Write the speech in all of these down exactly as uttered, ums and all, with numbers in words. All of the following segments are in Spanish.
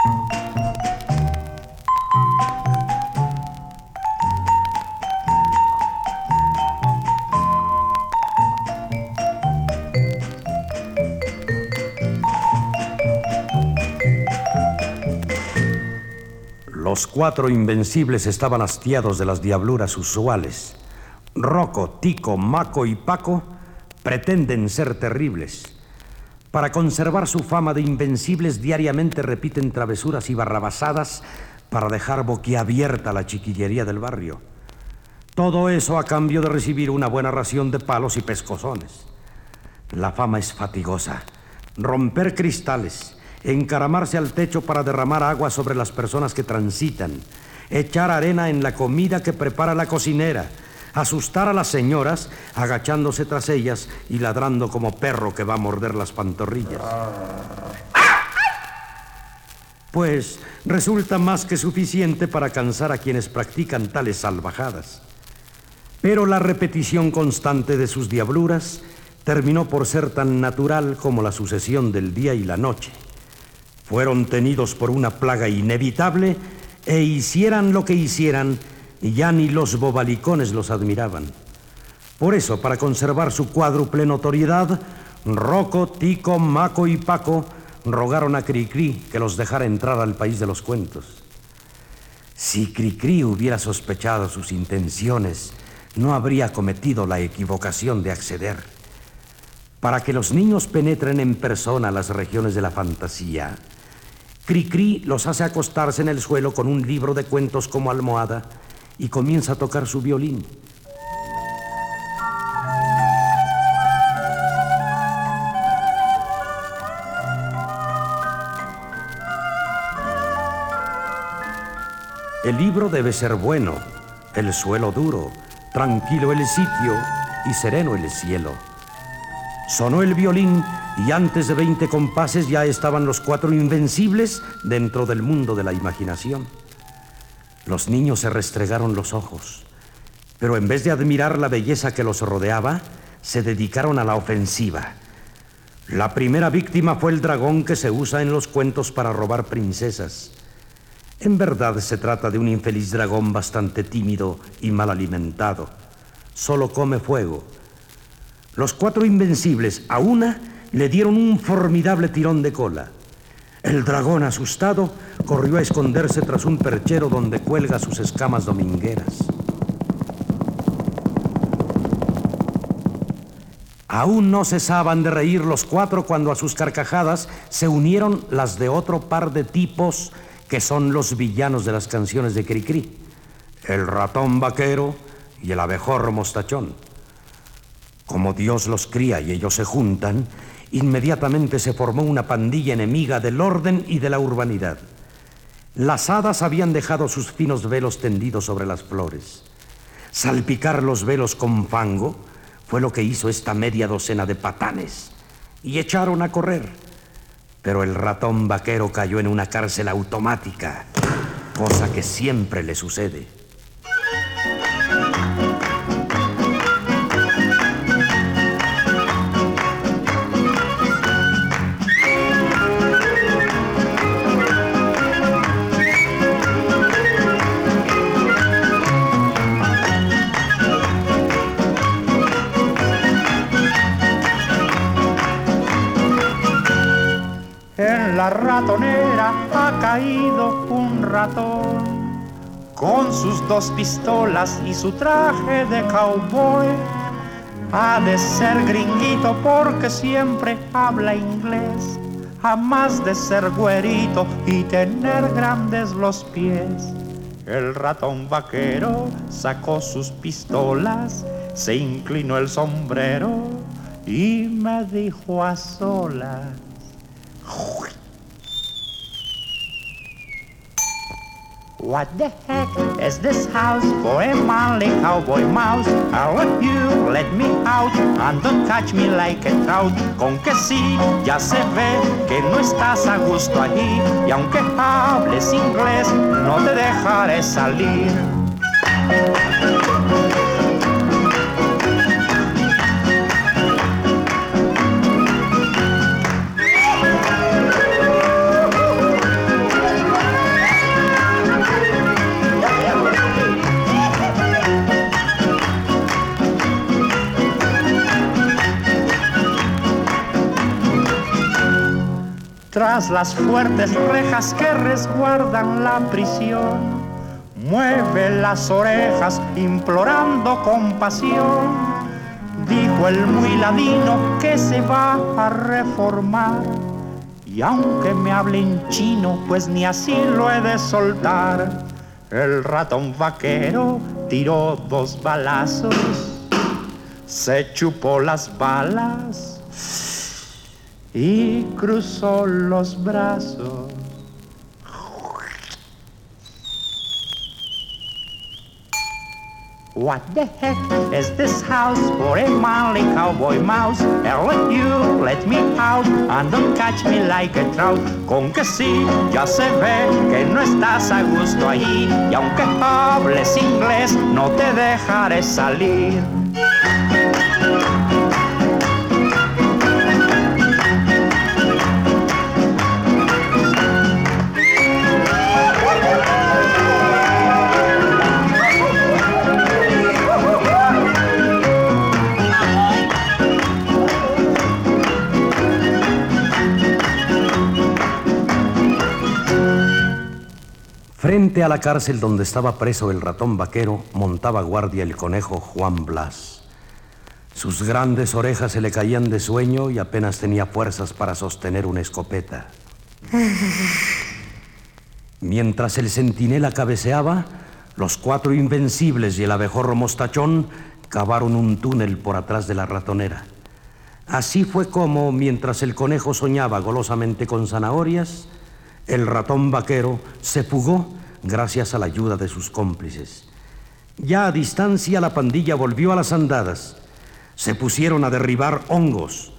Los cuatro invencibles estaban hastiados de las diabluras usuales. Rocco, Tico, Maco y Paco pretenden ser terribles. Para conservar su fama de invencibles, diariamente repiten travesuras y barrabasadas para dejar boquiabierta la chiquillería del barrio. Todo eso a cambio de recibir una buena ración de palos y pescozones. La fama es fatigosa. Romper cristales, encaramarse al techo para derramar agua sobre las personas que transitan, echar arena en la comida que prepara la cocinera, asustar a las señoras agachándose tras ellas y ladrando como perro que va a morder las pantorrillas. Pues resulta más que suficiente para cansar a quienes practican tales salvajadas. Pero la repetición constante de sus diabluras terminó por ser tan natural como la sucesión del día y la noche. Fueron tenidos por una plaga inevitable e hicieran lo que hicieran, ya ni los bobalicones los admiraban. Por eso, para conservar su cuádruple notoriedad, Rocco, Tico, Maco y Paco rogaron a Cricri que los dejara entrar al país de los cuentos. Si Cricri hubiera sospechado sus intenciones, no habría cometido la equivocación de acceder. Para que los niños penetren en persona las regiones de la fantasía, Cricri los hace acostarse en el suelo con un libro de cuentos como almohada y comienza a tocar su violín. El libro debe ser bueno, el suelo duro, tranquilo el sitio y sereno el cielo. Sonó el violín y antes de veinte compases ya estaban los cuatro invencibles dentro del mundo de la imaginación. Los niños se restregaron los ojos, pero en vez de admirar la belleza que los rodeaba, se dedicaron a la ofensiva. La primera víctima fue el dragón que se usa en los cuentos para robar princesas. En verdad se trata de un infeliz dragón bastante tímido y mal alimentado. Solo come fuego. Los cuatro invencibles, a una, le dieron un formidable tirón de cola. El dragón, asustado, corrió a esconderse tras un perchero donde cuelga sus escamas domingueras. Aún no cesaban de reír los cuatro cuando a sus carcajadas se unieron las de otro par de tipos que son los villanos de las canciones de Cricri: el ratón vaquero y el abejorro mostachón. Como Dios los cría y ellos se juntan, inmediatamente se formó una pandilla enemiga del orden y de la urbanidad. Las hadas habían dejado sus finos velos tendidos sobre las flores. Salpicar los velos con fango fue lo que hizo esta media docena de patanes, y echaron a correr. Pero el ratón vaquero cayó en una cárcel automática, cosa que siempre le sucede. En la ratonera ha caído un ratón con sus dos pistolas y su traje de cowboy. Ha de ser gringuito porque siempre habla inglés, jamás de ser güerito y tener grandes los pies. El ratón vaquero sacó sus pistolas, se inclinó el sombrero y me dijo a solas: what the heck is this house for a manly cowboy mouse? I'll let you let me out and don't catch me like a trout. Con que sí, ya se ve que no estás a gusto allí, y aunque hables inglés, no te dejaré salir. tras las fuertes rejas que resguardan la prisión. Mueve las orejas implorando compasión. Dijo el muy ladino que se va a reformar. Y aunque me hable en chino, pues ni así lo he de soltar. El ratón vaquero tiró dos balazos, se chupó las balas y cruzó los brazos. What the heck is this house for a manly cowboy mouse? I'll let you let me out and don't catch me like a trout. Con que sí, ya se ve que no estás a gusto allí, y aunque hables inglés no te dejaré salir. Frente a la cárcel donde estaba preso el ratón vaquero, montaba guardia el conejo Juan Blas. Sus grandes orejas se le caían de sueño y apenas tenía fuerzas para sostener una escopeta. Mientras el centinela cabeceaba, los cuatro invencibles y el abejorro mostachón cavaron un túnel por atrás de la ratonera. Así fue como, mientras el conejo soñaba golosamente con zanahorias, el ratón vaquero se fugó gracias a la ayuda de sus cómplices. Ya a distancia, la pandilla volvió a las andadas. Se pusieron a derribar hongos.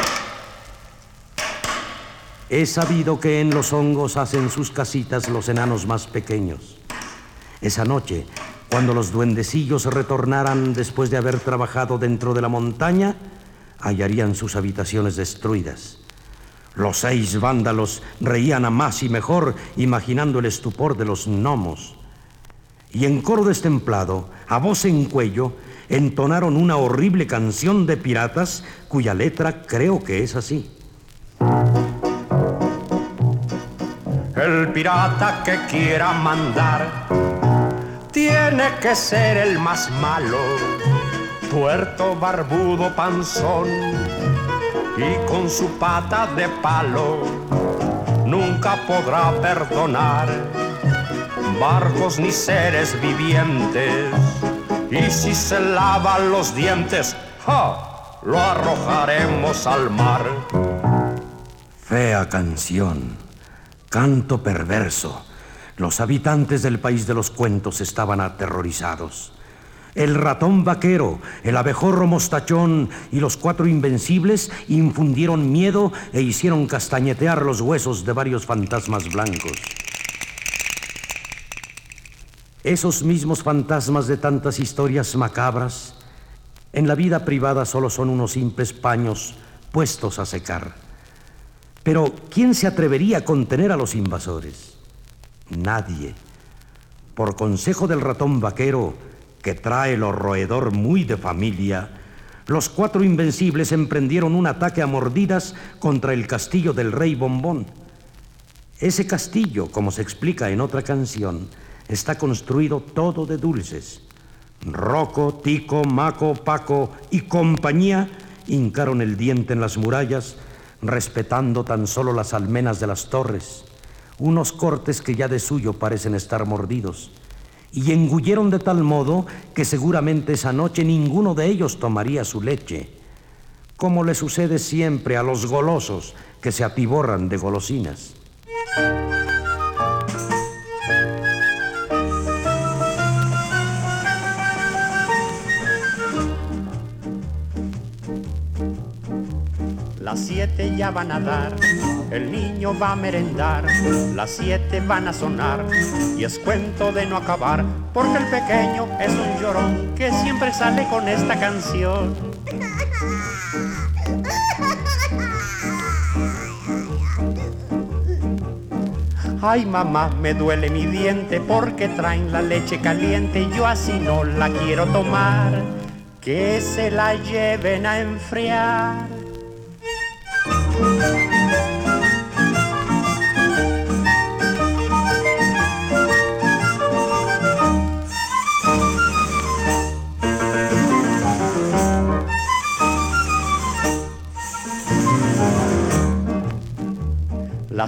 He sabido que en los hongos hacen sus casitas los enanos más pequeños. Esa noche, cuando los duendecillos retornaran después de haber trabajado dentro de la montaña, hallarían sus habitaciones destruidas. Los seis vándalos reían a más y mejor, imaginando el estupor de los gnomos. Y en coro destemplado, a voz en cuello, entonaron una horrible canción de piratas, cuya letra creo que es así. El pirata que quiera mandar tiene que ser el más malo, tuerto, barbudo, panzón, y con su pata de palo nunca podrá perdonar barcos ni seres vivientes. Y si se lava los dientes, ¡ja!, lo arrojaremos al mar. Fea canción, canto perverso. Los habitantes del país de los cuentos estaban aterrorizados. El ratón vaquero, el abejorro mostachón y los cuatro invencibles infundieron miedo e hicieron castañetear los huesos de varios fantasmas blancos. Esos mismos fantasmas de tantas historias macabras, en la vida privada solo son unos simples paños puestos a secar. Pero ¿quién se atrevería a contener a los invasores? Nadie. Por consejo del ratón vaquero, que trae el roedor muy de familia, los cuatro invencibles emprendieron un ataque a mordidas contra el castillo del rey Bombón. Ese castillo, como se explica en otra canción, está construido todo de dulces. Roco, Tico, Maco, Paco y compañía hincaron el diente en las murallas, respetando tan solo las almenas de las torres, unos cortes que ya de suyo parecen estar mordidos, y engulleron de tal modo que seguramente esa noche ninguno de ellos tomaría su leche, como le sucede siempre a los golosos que se atiborran de golosinas. Las siete ya van a dar, el niño va a merendar, las siete van a sonar, y es cuento de no acabar, porque el pequeño es un llorón que siempre sale con esta canción. Ay, mamá, me duele mi diente porque traen la leche caliente, yo así no la quiero tomar, que se la lleven a enfriar.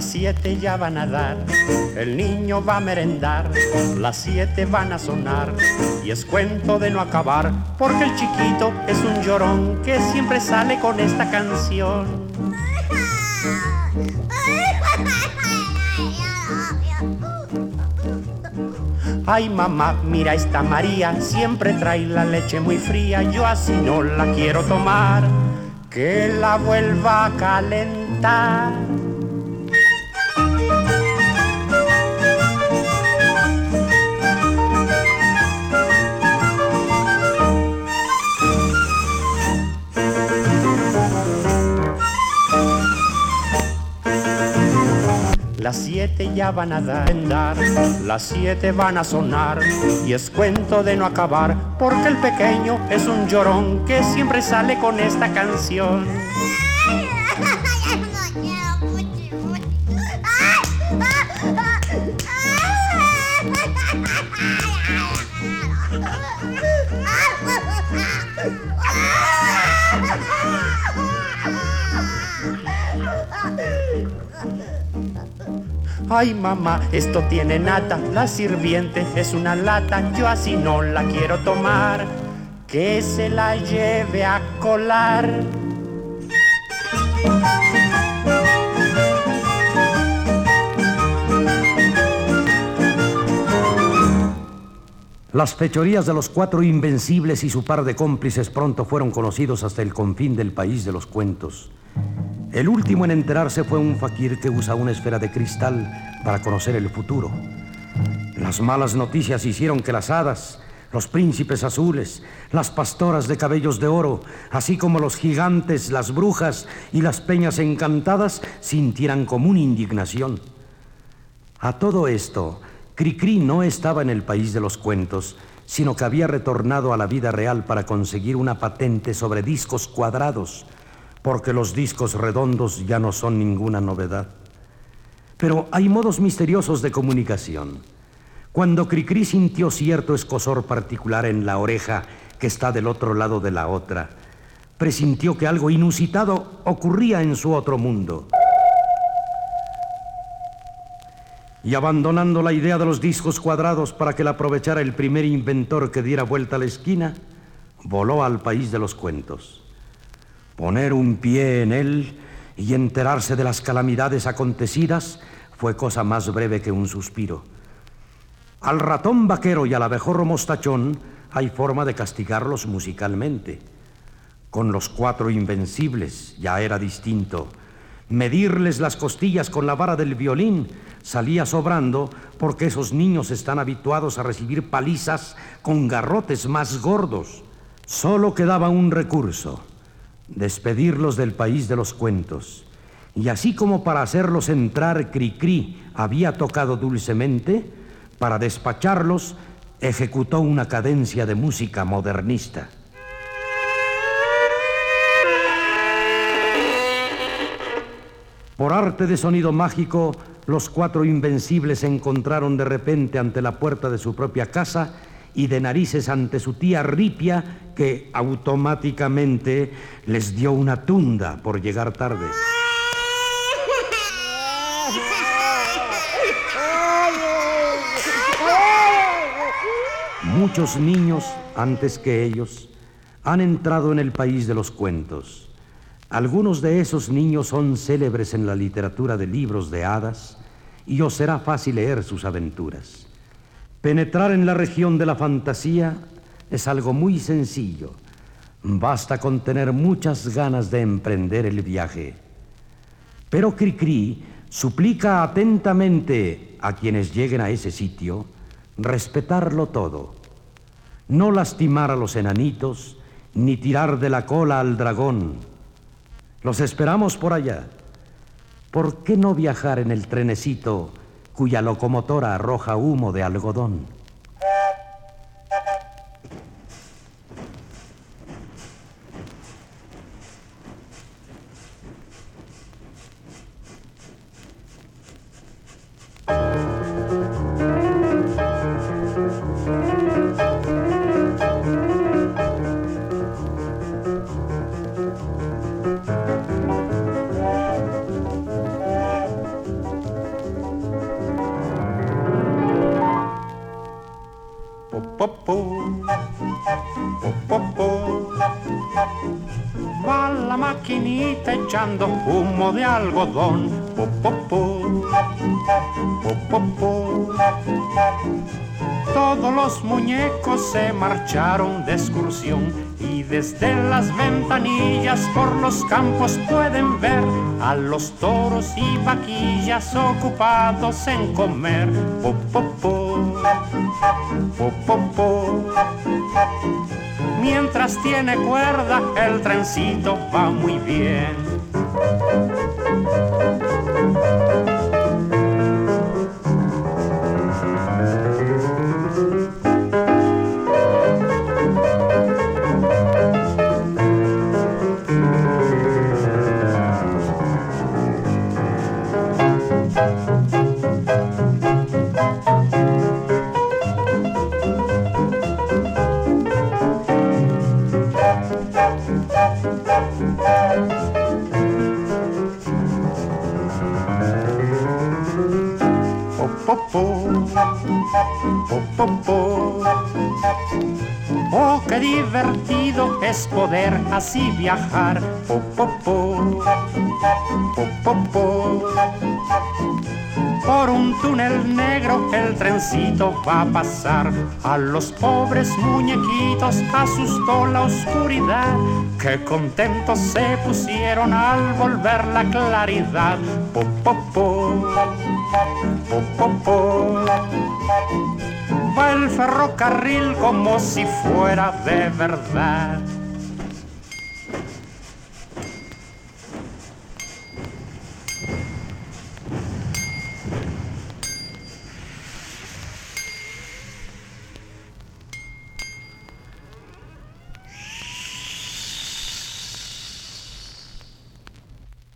Las siete ya van a dar, el niño va a merendar, las siete van a sonar y es cuento de no acabar, porque el chiquito es un llorón que siempre sale con esta canción. Ay mamá, mira esta María, siempre trae la leche muy fría, yo así no la quiero tomar, que la vuelva a calentar. Las siete ya van a dar, las siete van a sonar y es cuento de no acabar, porque el pequeño es un llorón que siempre sale con esta canción. Ay mamá, esto tiene nata, la sirviente es una lata, yo así no la quiero tomar, que se la lleve a colar. Las fechorías de los cuatro invencibles y su par de cómplices pronto fueron conocidos hasta el confín del país de los cuentos. El último en enterarse fue un faquir que usa una esfera de cristal para conocer el futuro. Las malas noticias hicieron que las hadas, los príncipes azules, las pastoras de cabellos de oro, así como los gigantes, las brujas y las peñas encantadas sintieran común indignación. A todo esto, Cricri no estaba en el país de los cuentos, sino que había retornado a la vida real para conseguir una patente sobre discos cuadrados, porque los discos redondos ya no son ninguna novedad. Pero hay modos misteriosos de comunicación. Cuando Cricri sintió cierto escozor particular en la oreja que está del otro lado de la otra, presintió que algo inusitado ocurría en su otro mundo. Y abandonando la idea de los discos cuadrados para que la aprovechara el primer inventor que diera vuelta a la esquina, voló al país de los cuentos. Poner un pie en él y enterarse de las calamidades acontecidas fue cosa más breve que un suspiro. Al ratón vaquero y al abejorro mostachón hay forma de castigarlos musicalmente. Con los cuatro invencibles ya era distinto. Medirles las costillas con la vara del violín salía sobrando, porque esos niños están habituados a recibir palizas con garrotes más gordos. Solo quedaba un recurso: despedirlos del país de los cuentos. Y así como para hacerlos entrar Cricri había tocado dulcemente, para despacharlos ejecutó una cadencia de música modernista. Por arte de sonido mágico, los cuatro invencibles se encontraron de repente ante la puerta de su propia casa y de narices ante su tía Ripia, que automáticamente les dio una tunda por llegar tarde. Muchos niños, antes que ellos, han entrado en el país de los cuentos. Algunos de esos niños son célebres en la literatura de libros de hadas y os será fácil leer sus aventuras. Penetrar en la región de la fantasía es algo muy sencillo. Basta con tener muchas ganas de emprender el viaje. Pero Cricri suplica atentamente a quienes lleguen a ese sitio respetarlo todo. No lastimar a los enanitos, ni tirar de la cola al dragón. Los esperamos por allá. ¿Por qué no viajar en el trenecito cuya locomotora arroja humo de algodón? po, po, po. Va la maquinita echando humo de algodón, po, po, po, po, po, po. Todos los muñecos se marcharon de excursión y desde las ventanillas por los campos pueden ver a los toros y vaquillas ocupados en comer. Po, po, po, po, po, po. Mientras tiene cuerda el trencito va muy bien. Oh, qué divertido es poder así viajar. Po, po, po, po, po, po. Por un túnel negro el trencito va a pasar. A los pobres muñequitos asustó la oscuridad. Qué contentos se pusieron al volver la claridad. Po, po, po, po, po, po. Va el ferrocarril como si fuera de verdad.